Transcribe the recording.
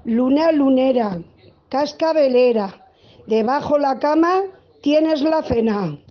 Luna lunera, cascabelera, debajo la cama tienes la cena.